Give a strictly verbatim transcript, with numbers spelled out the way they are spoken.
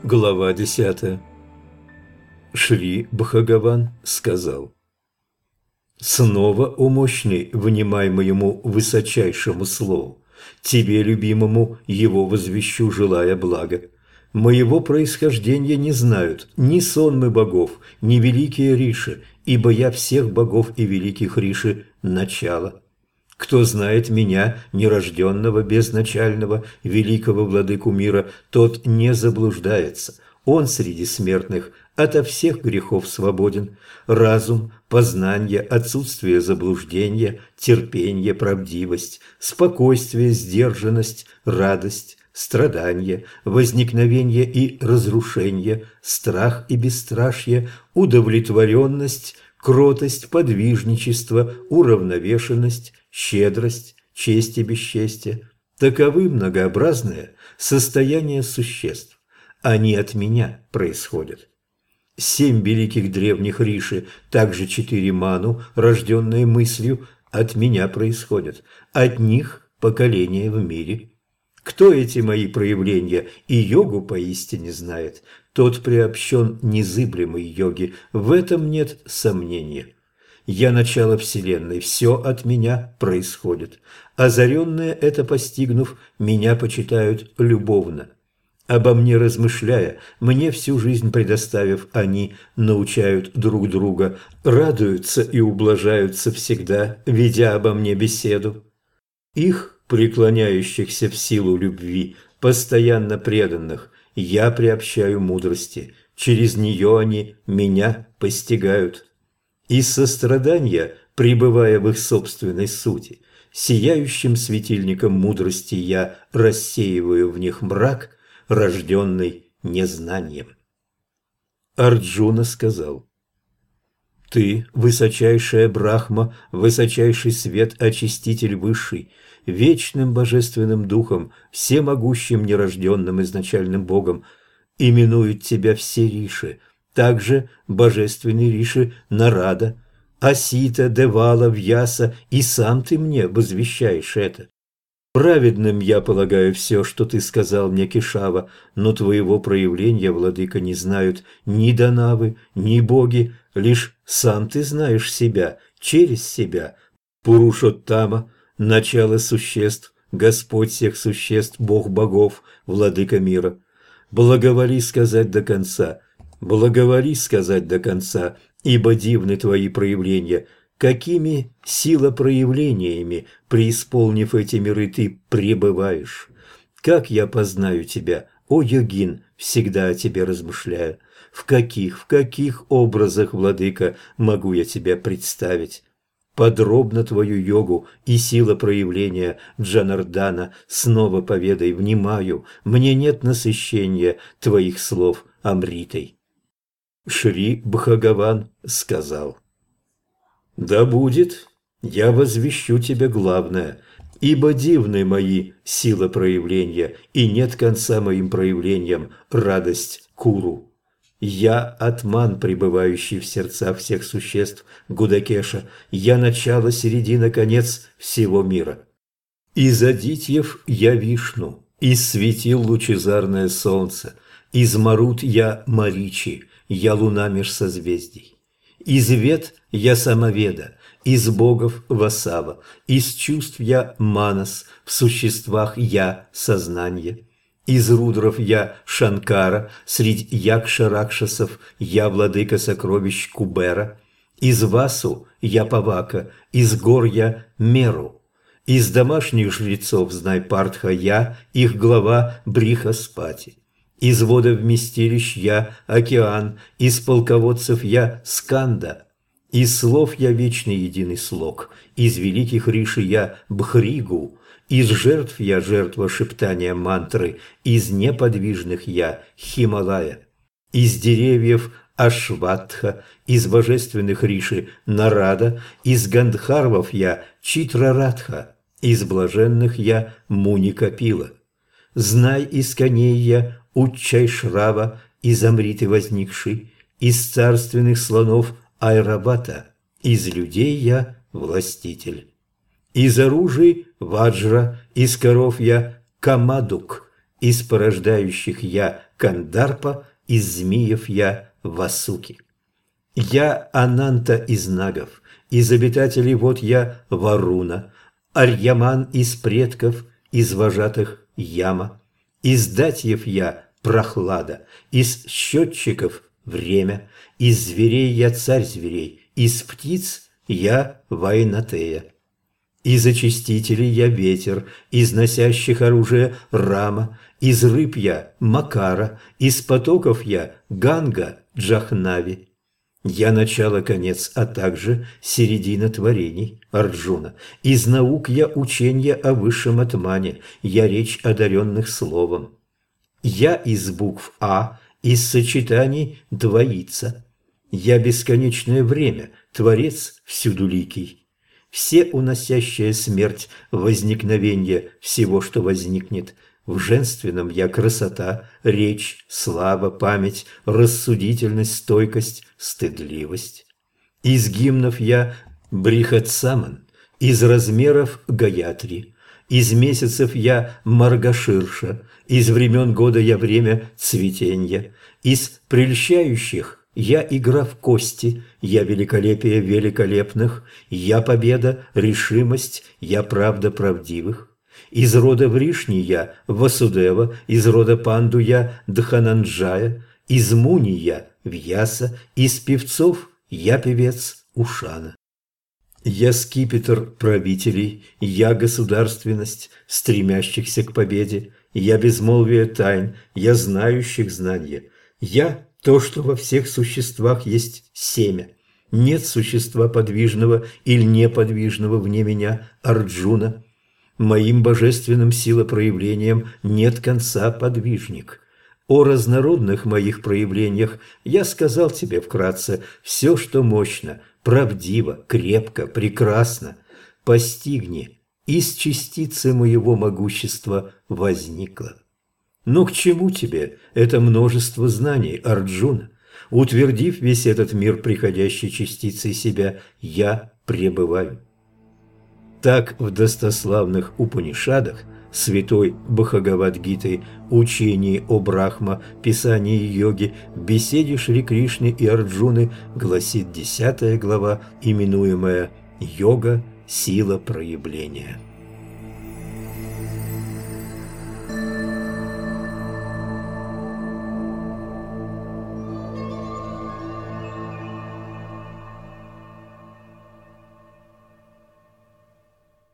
Глава десятая. Шри Бхагаван сказал: «Снова, о мощный, внимай моему высочайшему слову. Тебе, любимому, его возвещу, желая блага. Моего происхождения не знают ни сонмы богов, ни великие риши, ибо я всех богов и великих риши начало. Кто знает меня, нерожденного, безначального, великого владыку мира, тот не заблуждается. Он среди смертных ото всех грехов свободен. Разум, познание, отсутствие заблуждения, терпение, правдивость, спокойствие, сдержанность, радость, страдание, возникновение и разрушение, страх и бесстрашие, удовлетворенность, кротость, подвижничество, уравновешенность, щедрость, честь и бесчестие. Таковы многообразные состояния существ. Они от меня происходят. Семь великих древних риши, также четыре ману, рожденные мыслью, от меня происходят. От них поколение в мире. Кто эти мои проявления и йогу поистине знает, тот приобщен незыблемой йоге, в этом нет сомнения. Я начало Вселенной, все от меня происходит. Озаренные это постигнув, меня почитают любовно. Обо мне размышляя, мне всю жизнь предоставив, они научают друг друга, радуются и ублажаются всегда, ведя обо мне беседу. Их, преклоняющихся в силу любви, постоянно преданных, я приобщаю мудрости, через нее они меня постигают. Из сострадания, пребывая в их собственной сути, сияющим светильником мудрости я рассеиваю в них мрак, рожденный незнанием. Арджуна сказал: «Ты, высочайшая Брахма, высочайший свет, очиститель высший, вечным божественным духом, всемогущим нерожденным изначальным Богом, именуют тебя все риши, также божественный риши Нарада, Асита, Девала, Вьяса, и сам ты мне возвещаешь это. Праведным я полагаю все, что ты сказал мне, Кешава, но твоего проявления, владыка, не знают ни данавы, ни боги, лишь сам ты знаешь себя, через себя. Пурушоттама, начало существ, Господь всех существ, Бог богов, владыка мира. Благоволи сказать до конца, благоволи сказать до конца, ибо дивны твои проявления. Какими силопроявлениями, преисполнив эти миры, ты пребываешь? Как я познаю тебя, о йогин, всегда о тебе размышляя? В каких, в каких образах, владыка, могу я тебя представить? Подробно твою йогу и сила проявления Джанардана снова поведай, внимаю, мне нет насыщения твоих слов Амритой». Шри Бхагаван сказал: «Да будет, я возвещу тебе главное, ибо дивны мои сила проявления, и нет конца моим проявлениям радость Куру. Я атман, пребывающий в сердцах всех существ, Гудакеша, я начало, середина, конец всего мира. Из адитьев я Вишну, из светил лучезарное солнце, из Марут я Маричи, я луна меж созвездий. Из вед я Самоведа, из богов Васава, из чувств я Манас, в существах я сознание. Из рудров я Шанкара, средь якша-ракшасов я владыка сокровищ Кубера. Из Васу я Павака, из гор я Меру. Из домашних жрецов, знай Партха, я их глава Брихаспати. Из водовместилищ я Океан, из полководцев я Сканда. Из слов я вечный единый слог, из великих риши я Бхригу. Из жертв я жертва шептания мантры, из неподвижных я Хималая. Из деревьев Ашватха, из божественных риши Нарада, из гандхарвов я Читрарадха, из блаженных я Муни-Капила. Знай, из коней я Уччайшрава, из Амриты возникший, из царственных слонов Айрабата, из людей я властитель. Из оружий Ваджра, из коров я Камадук, из порождающих я Кандарпа, из змеев я Васуки. Я Ананта из нагов, из обитателей вод я Варуна, Арьяман из предков, из вожатых Яма, из датьев я Прохлада, из счетчиков время, из зверей я царь зверей, из птиц я Вайнатея. Из очистителей я ветер, из носящих оружие Рама, из рыб я Макара, из потоков я Ганга Джахнави. Я начало, конец, а также середина творений Арджуна. Из наук я ученье о высшем атмане, я речь одаренных словом. Я из букв А, из сочетаний двоица. Я бесконечное время, Творец всюдуликий. Все уносящая смерть, возникновение всего, что возникнет. В женственном я красота, речь, слава, память, рассудительность, стойкость, стыдливость. Из гимнов я Брихатсаман, из размеров Гаятри, из месяцев я Маргаширша, из времен года я время цветенья, из прельщающих я игра в кости, я великолепие великолепных, я победа, решимость, я правда правдивых. Из рода Вришни я Васудева, из рода Панду я Дхананджая, из Муни я Вьяса, из певцов я певец Ушана. Я скипетр правителей, я государственность, стремящихся к победе, я безмолвие тайн, я знающих знания, я то, что во всех существах есть семя. Нет существа подвижного или неподвижного вне меня, Арджуна. Моим божественным силопроявлениям нет конца, подвижник. О разнородных моих проявлениях я сказал тебе вкратце все, что мощно, правдиво, крепко, прекрасно. Постигни, из частицы моего могущества возникло. Но к чему тебе это множество знаний, Арджуна? Утвердив весь этот мир приходящей частицей себя, я пребываю. Так в достославных Упанишадах, святой Бхагавад-гитой, учении о Брахма, писании йоги, беседе Шри Кришны и Арджуны гласит десятая глава, именуемая «Йога – сила проявления».